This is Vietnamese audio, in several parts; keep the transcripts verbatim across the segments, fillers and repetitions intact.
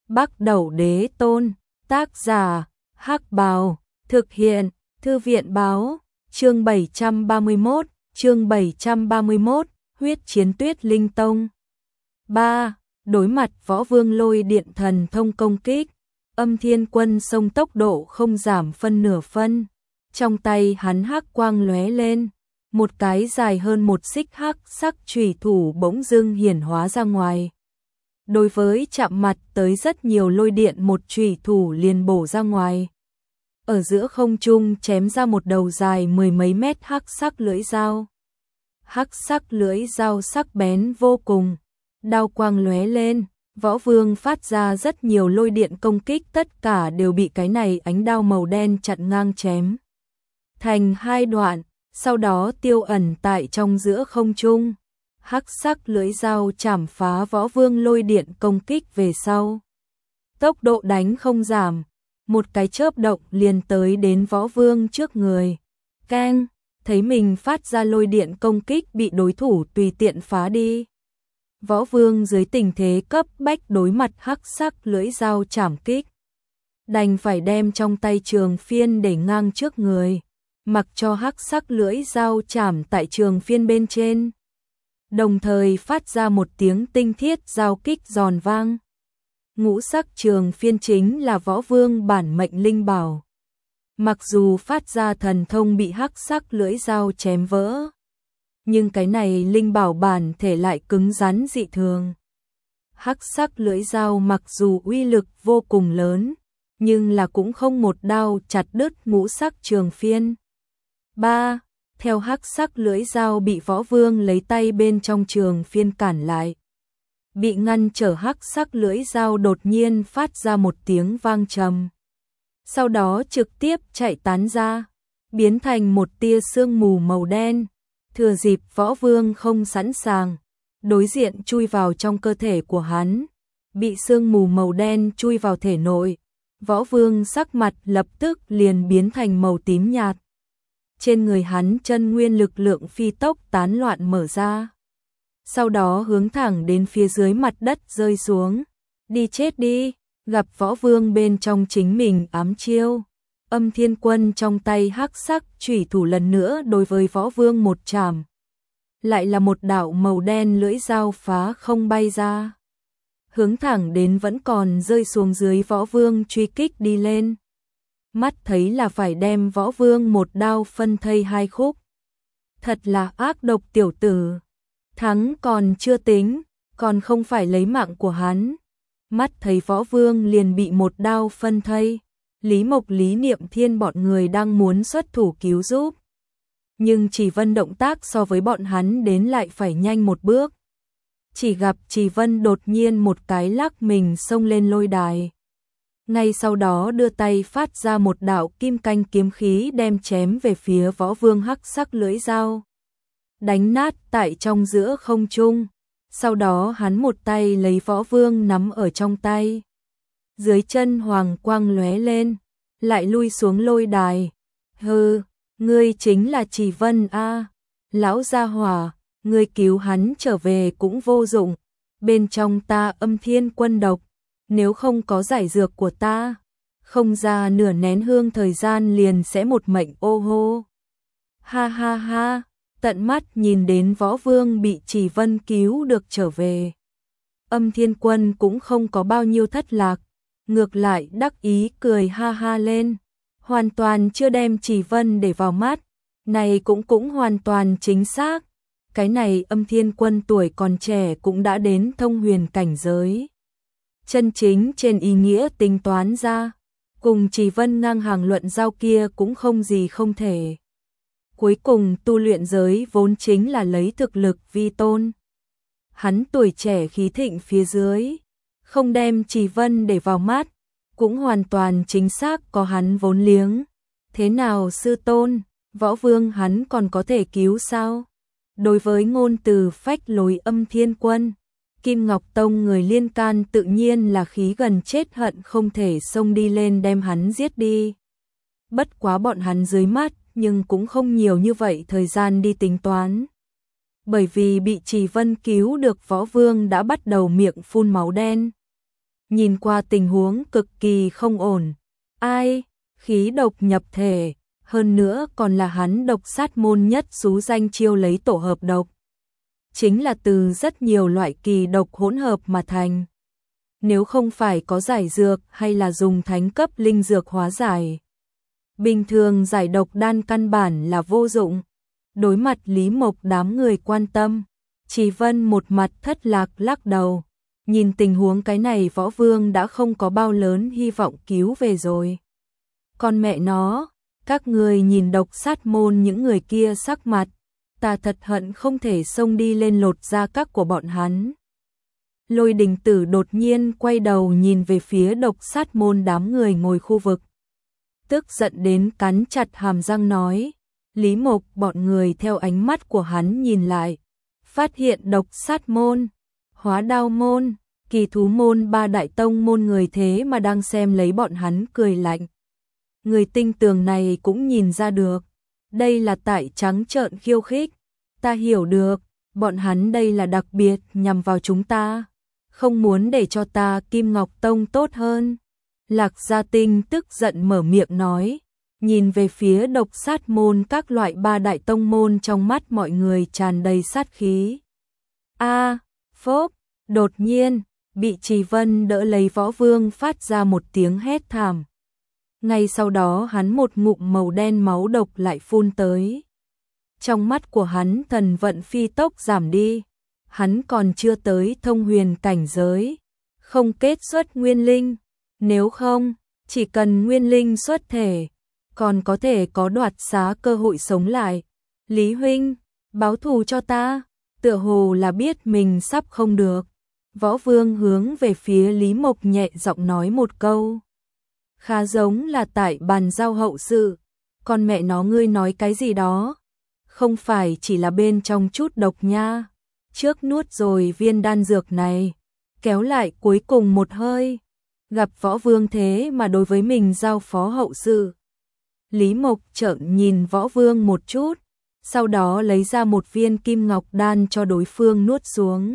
Bắc Đẩu Đế Tôn, tác giả, Hắc Bào, thực hiện, Thư viện báo, chương bảy trăm ba mươi mốt, chương bảy trăm ba mươi mốt, huyết chiến Tuyết Linh Tông. ba. Đối mặt Võ Vương lôi điện thần thông công kích, Âm Thiên Quân xông tốc độ không giảm phân nửa phân. Trong tay hắn hắc quang lóe lên, một cái dài hơn một xích hắc sắc chùy thủ bỗng dưng hiển hóa ra ngoài. Đối với chạm mặt tới rất nhiều lôi điện, một chùy thủ liền bổ ra ngoài. Ở giữa không trung chém ra một đầu dài mười mấy mét hắc sắc lưỡi dao. Hắc sắc lưỡi dao sắc bén vô cùng, đao quang lóe lên, Võ Vương phát ra rất nhiều lôi điện công kích, tất cả đều bị cái này ánh đao màu đen chặn ngang chém thành hai đoạn, sau đó tiêu ẩn tại trong giữa không trung. Hắc sắc lưỡi dao chảm phá Võ Vương lôi điện công kích về sau. Tốc độ đánh không giảm, một cái chớp động liền tới đến Võ Vương trước người. Keng, thấy mình phát ra lôi điện công kích bị đối thủ tùy tiện phá đi. Võ Vương dưới tình thế cấp bách đối mặt hắc sắc lưỡi dao chảm kích, đành phải đem trong tay trường phiên để ngang trước người, mặc cho hắc sắc lưỡi dao chảm tại trường phiên bên trên, đồng thời phát ra một tiếng tinh thiết giao kích giòn vang. Ngũ sắc trường phiên chính là Võ Vương bản mệnh linh bảo. Mặc dù phát ra thần thông bị hắc sắc lưỡi dao chém vỡ, nhưng cái này linh bảo bản thể lại cứng rắn dị thường. Hắc sắc lưỡi dao mặc dù uy lực vô cùng lớn, nhưng là cũng không một đao chặt đứt ngũ sắc trường phiên. ba. Theo hắc sắc lưỡi dao bị Võ Vương lấy tay bên trong trường phiên cản lại. Bị ngăn trở hắc sắc lưỡi dao đột nhiên phát ra một tiếng vang trầm. Sau đó trực tiếp chạy tán ra, biến thành một tia sương mù màu đen. Thừa dịp Võ Vương không sẵn sàng, đối diện chui vào trong cơ thể của hắn. Bị sương mù màu đen chui vào thể nội, Võ Vương sắc mặt lập tức liền biến thành màu tím nhạt. Trên người hắn chân nguyên lực lượng phi tốc tán loạn mở ra, sau đó hướng thẳng đến phía dưới mặt đất rơi xuống. Đi chết đi, gặp Võ Vương bên trong chính mình ám chiêu. Âm Thiên Quân trong tay hắc sắc chủy thủ lần nữa đối với Võ Vương một chảm. Lại là một đạo màu đen lưỡi dao phá không bay ra, hướng thẳng đến vẫn còn rơi xuống dưới Võ Vương truy kích đi lên. Mắt thấy là phải đem Võ Vương một đao phân thây hai khúc. Thật là ác độc tiểu tử. Thắng còn chưa tính, còn không phải lấy mạng của hắn. Mắt thấy Võ Vương liền bị một đao phân thây, Lý Mộc Lý Niệm Thiên bọn người đang muốn xuất thủ cứu giúp. Nhưng Chỉ Vân động tác so với bọn hắn đến lại phải nhanh một bước. Chỉ gặp Chỉ Vân đột nhiên một cái lắc mình xông lên lôi đài. Ngay sau đó đưa tay phát ra một đạo kim canh kiếm khí đem chém về phía Võ Vương hắc sắc lưỡi dao, đánh nát tại trong giữa không trung. Sau đó hắn một tay lấy Võ Vương nắm ở trong tay. Dưới chân hoàng quang lóe lên, lại lui xuống lôi đài. Hừ, ngươi chính là Chỉ Vân a, lão gia hỏa, ngươi cứu hắn trở về cũng vô dụng. Bên trong ta Âm Thiên Quân độc, nếu không có giải dược của ta, không ra nửa nén hương thời gian liền sẽ một mệnh ô hô. Ha ha ha, tận mắt nhìn đến Võ Vương bị Chỉ Vân cứu được trở về, Âm Thiên Quân cũng không có bao nhiêu thất lạc, ngược lại đắc ý cười ha ha lên, hoàn toàn chưa đem Chỉ Vân để vào mắt. Này cũng cũng hoàn toàn chính xác, cái này Âm Thiên Quân tuổi còn trẻ cũng đã đến thông huyền cảnh giới. Chân chính trên ý nghĩa tính toán ra, cùng Chỉ Vân ngang hàng luận giao kia cũng không gì không thể. Cuối cùng tu luyện giới vốn chính là lấy thực lực vi tôn. Hắn tuổi trẻ khí thịnh phía dưới, không đem Chỉ Vân để vào mắt, cũng hoàn toàn chính xác có hắn vốn liếng. Thế nào sư tôn, Võ Vương hắn còn có thể cứu sao? Đối với ngôn từ phách lối Âm Thiên Quân, Kim Ngọc Tông người liên can tự nhiên là khí gần chết hận không thể xông đi lên đem hắn giết đi. Bất quá bọn hắn dưới mắt nhưng cũng không nhiều như vậy thời gian đi tính toán. Bởi vì bị Chỉ Vân cứu được, Võ Vương đã bắt đầu miệng phun máu đen. nhìn qua tình huống cực kỳ không ổn. Ai, khí độc nhập thể, hơn nữa còn là hắn độc sát môn nhất xú danh chiêu lấy tổ hợp độc. Chính là từ rất nhiều loại kỳ độc hỗn hợp mà thành. Nếu không phải có giải dược hay là dùng thánh cấp linh dược hóa giải, bình thường giải độc đan căn bản là vô dụng. Đối mặt Lý Mộc đám người quan tâm, Trì Vân một mặt thất lạc lắc đầu. Nhìn tình huống cái này Võ Vương đã không có bao lớn hy vọng cứu về rồi. Con mẹ nó, các người nhìn độc sát môn những người kia sắc mặt, ta thật hận không thể xông đi lên lột da các của bọn hắn. Lôi Đình Tử đột nhiên quay đầu nhìn về phía độc sát môn đám người ngồi khu vực. Tức giận đến cắn chặt hàm răng nói, Lý Mộc bọn người theo ánh mắt của hắn nhìn lại, phát hiện độc sát môn, hóa đao môn, kỳ thú môn ba đại tông môn người thế mà đang xem lấy bọn hắn cười lạnh. Người tinh tường này cũng nhìn ra được, đây là tại trắng trợn khiêu khích, ta hiểu được, bọn hắn đây là đặc biệt nhằm vào chúng ta, không muốn để cho ta Kim Ngọc Tông tốt hơn. Lạc Gia Tinh tức giận mở miệng nói, nhìn về phía độc sát môn các loại ba đại tông môn, trong mắt mọi người tràn đầy sát khí. A, phốp, đột nhiên, bị Trì Vân đỡ lấy Võ Vương phát ra một tiếng hét thảm. Ngay sau đó hắn một ngụm màu đen máu độc lại phun tới. Trong mắt của hắn thần vận phi tốc giảm đi, hắn còn chưa tới thông huyền cảnh giới, không kết xuất nguyên linh, nếu không, chỉ cần nguyên linh xuất thể, còn có thể có đoạt xá cơ hội sống lại. Lý huynh, báo thù cho ta, tựa hồ là biết mình sắp không được. Võ Vương hướng về phía Lý Mộc nhẹ giọng nói một câu. Khá giống là tại bàn giao hậu sự, con mẹ nó ngươi nói cái gì đó, không phải chỉ là bên trong chút độc nha, trước nuốt rồi viên đan dược này, kéo lại cuối cùng một hơi, gặp Võ Vương thế mà đối với mình giao phó hậu sự. Lý Mộc trợn nhìn Võ Vương một chút, sau đó lấy ra một viên kim ngọc đan cho đối phương nuốt xuống.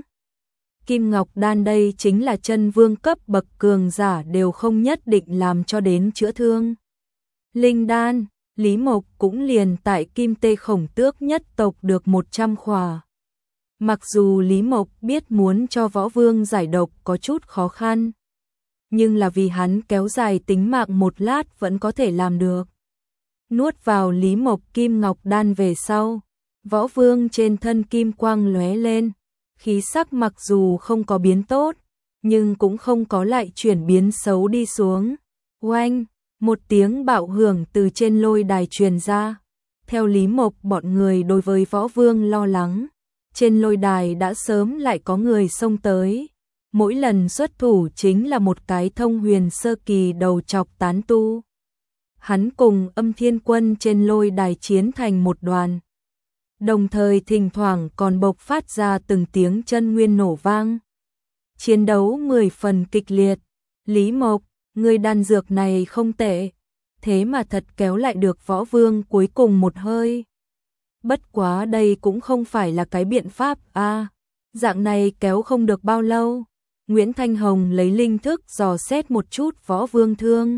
Kim ngọc đan đây chính là chân vương cấp bậc cường giả đều không nhất định làm cho đến chữa thương. Linh đan, Lý Mộc cũng liền tại Kim Tê Khổng Tước nhất tộc được một trăm khỏa. Mặc dù Lý Mộc biết muốn cho Võ Vương giải độc có chút khó khăn, nhưng là vì hắn kéo dài tính mạng một lát vẫn có thể làm được. Nuốt vào Lý Mộc kim ngọc đan về sau, Võ Vương trên thân kim quang lóe lên, khí sắc mặc dù không có biến tốt, nhưng cũng không có lại chuyển biến xấu đi xuống. Oanh, một tiếng bạo hưởng từ trên lôi đài truyền ra. Theo Lý Mộc bọn người đối với Võ Vương lo lắng, trên lôi đài đã sớm lại có người xông tới. Mỗi lần xuất thủ chính là một cái thông huyền sơ kỳ đầu chọc tán tu. Hắn cùng Âm Thiên Quân trên lôi đài chiến thành một đoàn. Đồng thời thỉnh thoảng còn bộc phát ra từng tiếng chân nguyên nổ vang. Chiến đấu mười phần kịch liệt. Lý Mộc, người đan dược này không tệ, thế mà thật kéo lại được Võ Vương cuối cùng một hơi. Bất quá đây cũng không phải là cái biện pháp a, à, dạng này kéo không được bao lâu. Nguyễn Thanh Hồng lấy linh thức dò xét một chút Võ Vương thương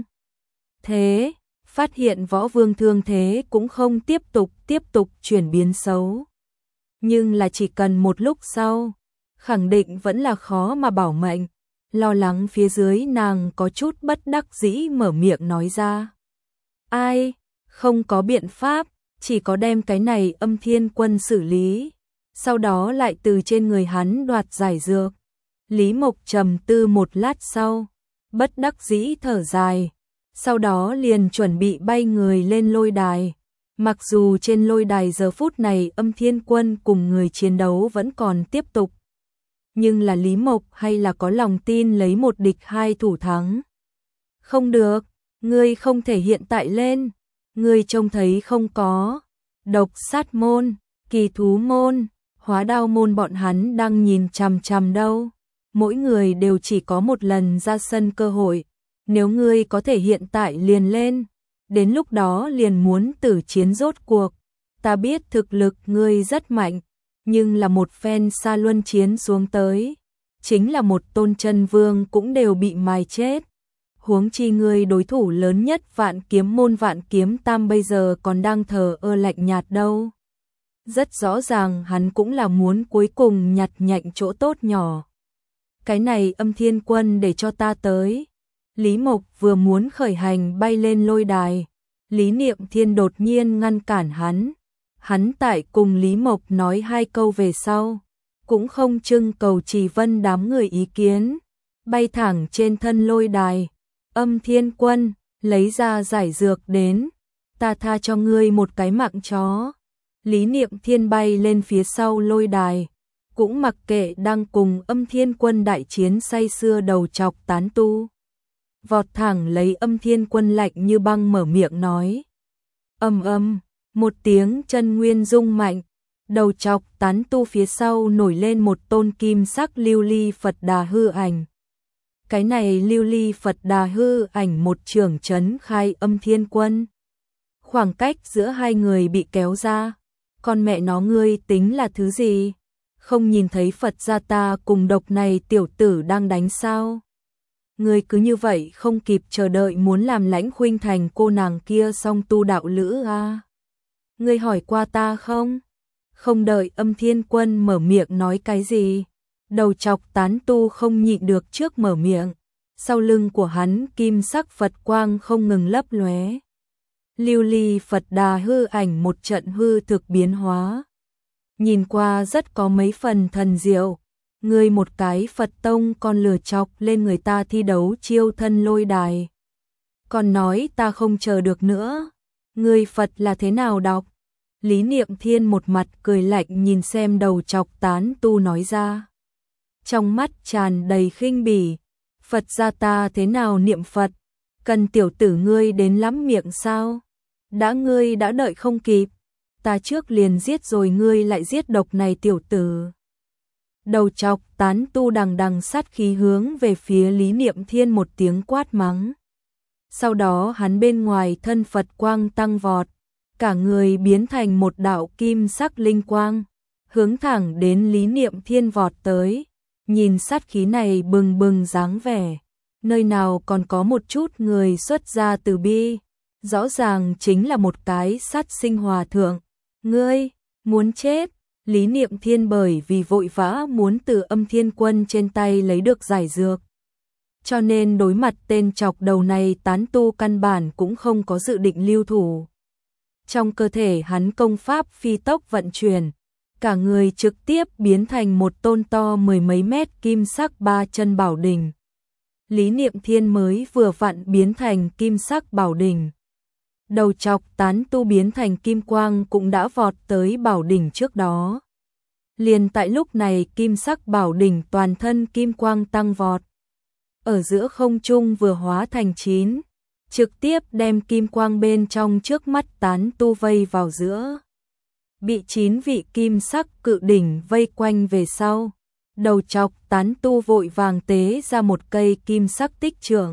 thế, phát hiện Võ Vương thương thế cũng không tiếp tục tiếp tục chuyển biến xấu. Nhưng là chỉ cần một lúc sau, khẳng định vẫn là khó mà bảo mệnh. Lo lắng phía dưới nàng có chút bất đắc dĩ mở miệng nói ra. Ai, không có biện pháp, chỉ có đem cái này Âm Thiên Quân xử lý, sau đó lại từ trên người hắn đoạt giải dược. Lý Mộc trầm tư một lát sau, bất đắc dĩ thở dài, sau đó liền chuẩn bị bay người lên lôi đài. Mặc dù trên lôi đài giờ phút này Âm Thiên Quân cùng người chiến đấu vẫn còn tiếp tục, nhưng là Lý Mộc hay là có lòng tin lấy một địch hai thủ thắng. Không được, ngươi không thể hiện tại lên, ngươi trông thấy không có, độc sát môn, kỳ thú môn, hóa đao môn bọn hắn đang nhìn chằm chằm đâu. Mỗi người đều chỉ có một lần ra sân cơ hội, nếu ngươi có thể hiện tại liền lên, đến lúc đó liền muốn tử chiến rốt cuộc. Ta biết thực lực ngươi rất mạnh, nhưng là một phen xa luân chiến xuống tới, chính là một tôn chân vương cũng đều bị mài chết. Huống chi ngươi đối thủ lớn nhất Vạn Kiếm môn Vạn Kiếm Tam bây giờ còn đang thờ ơ lạnh nhạt đâu. Rất rõ ràng hắn cũng là muốn cuối cùng nhặt nhạnh chỗ tốt nhỏ. Cái này Âm Thiên Quân để cho ta tới. Lý Mộc vừa muốn khởi hành bay lên lôi đài. Lý Niệm Thiên đột nhiên ngăn cản hắn. Hắn tại cùng Lý Mộc nói hai câu về sau. Cũng không trưng cầu Trì Vân đám người ý kiến. Bay thẳng trên thân lôi đài. Âm Thiên Quân, lấy ra giải dược đến. Ta tha cho ngươi một cái mạng chó. Lý Niệm Thiên bay lên phía sau lôi đài. Cũng mặc kệ đang cùng Âm Thiên Quân đại chiến say sưa đầu chọc tán tu. Vọt thẳng lấy Âm Thiên Quân lạnh như băng mở miệng nói. Âm âm, một tiếng chân nguyên rung mạnh. Đầu chọc tán tu phía sau nổi lên một tôn kim sắc lưu ly Phật Đà hư ảnh. Cái này lưu ly Phật Đà hư ảnh một trường chấn khai Âm Thiên Quân. Khoảng cách giữa hai người bị kéo ra. Con mẹ nó ngươi tính là thứ gì? Không nhìn thấy Phật gia ta cùng độc này tiểu tử đang đánh sao? Ngươi cứ như vậy không kịp chờ đợi muốn làm Lãnh Khuynh Thành cô nàng kia song tu đạo lữ à? Ngươi hỏi qua ta không? Không đợi Âm Thiên Quân mở miệng nói cái gì. Đầu chọc tán tu không nhịn được trước mở miệng. Sau lưng của hắn kim sắc Phật quang không ngừng lấp lóe. Lưu ly Phật Đà hư ảnh một trận hư thực biến hóa. Nhìn qua rất có mấy phần thần diệu. Ngươi một cái Phật tông còn lừa chọc lên người ta thi đấu chiêu thân lôi đài. Còn nói ta không chờ được nữa. Ngươi Phật là thế nào đọc? Lý Niệm Thiên một mặt cười lạnh nhìn xem đầu chọc tán tu nói ra. Trong mắt tràn đầy khinh bỉ. Phật gia ta thế nào niệm Phật? Cần tiểu tử ngươi đến lắm miệng sao? Đã ngươi đã đợi không kịp. Ta trước liền giết rồi ngươi lại giết độc này tiểu tử. Đầu chọc tán tu đằng đằng sát khí hướng về phía Lý Niệm Thiên một tiếng quát mắng. Sau đó hắn bên ngoài thân Phật quang tăng vọt. Cả người biến thành một đạo kim sắc linh quang. Hướng thẳng đến Lý Niệm Thiên vọt tới. Nhìn sát khí này bừng bừng dáng vẻ. Nơi nào còn có một chút người xuất gia từ bi. Rõ ràng chính là một cái sát sinh hòa thượng. Ngươi, muốn chết. Lý Niệm Thiên bởi vì vội vã muốn từ Âm Thiên Quân trên tay lấy được giải dược. Cho nên đối mặt tên chọc đầu này tán tu căn bản cũng không có dự định lưu thủ. Trong cơ thể hắn công pháp phi tốc vận chuyển. Cả người trực tiếp biến thành một tôn to mười mấy mét kim sắc ba chân bảo đỉnh. Lý Niệm Thiên mới vừa vặn biến thành kim sắc bảo đỉnh. Đầu chọc tán tu biến thành kim quang cũng đã vọt tới bảo đỉnh trước đó. Liền tại lúc này kim sắc bảo đỉnh toàn thân kim quang tăng vọt. Ở giữa không trung vừa hóa thành chín. Trực tiếp đem kim quang bên trong trước mắt tán tu vây vào giữa. Bị chín vị kim sắc cự đỉnh vây quanh về sau. Đầu chọc tán tu vội vàng tế ra một cây kim sắc tích trượng.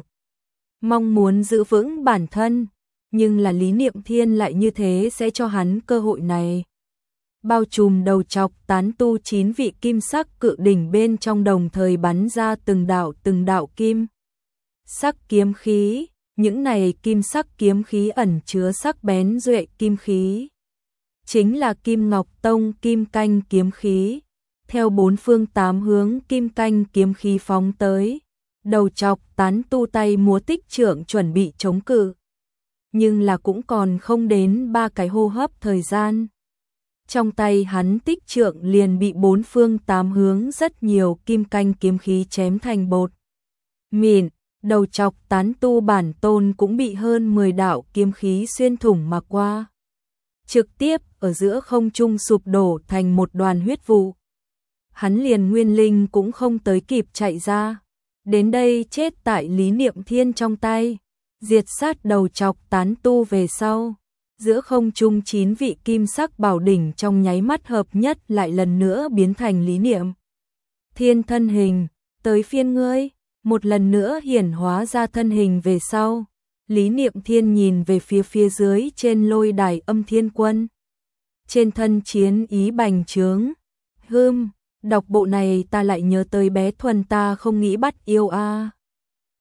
Mong muốn giữ vững bản thân. Nhưng là Lý Niệm Thiên lại như thế sẽ cho hắn cơ hội này. Bao trùm đầu chọc tán tu chín vị kim sắc cự đỉnh bên trong đồng thời bắn ra từng đạo từng đạo kim sắc kiếm khí. Những này kim sắc kiếm khí ẩn chứa sắc bén duệ kim khí. Chính là Kim Ngọc Tông kim canh kiếm khí. Theo bốn phương tám hướng kim canh kiếm khí phóng tới. Đầu chọc tán tu tay múa tích trượng chuẩn bị chống cự. Nhưng là cũng còn không đến ba cái hô hấp thời gian. Trong tay hắn tích trượng liền bị bốn phương tám hướng rất nhiều kim canh kiếm khí chém thành bột mịn. Đầu chọc tán tu bản tôn cũng bị hơn mười đạo kiếm khí xuyên thủng mà qua. Trực tiếp ở giữa không trung sụp đổ thành một đoàn huyết vụ. Hắn liền nguyên linh cũng không tới kịp chạy ra. Đến đây chết tại Lý Niệm Thiên trong tay. Diệt sát đầu chọc tán tu về sau. Giữa không trung chín vị kim sắc bảo đỉnh trong nháy mắt hợp nhất lại lần nữa biến thành Lý Niệm Thiên thân hình. Tới phiên ngươi. Một lần nữa hiển hóa ra thân hình về sau. Lý Niệm Thiên nhìn về phía phía dưới trên lôi đài Âm Thiên Quân. Trên thân chiến ý bành trướng. Hưm, Đọc bộ này ta lại nhớ tới bé Thuần ta không nghĩ bắt yêu a.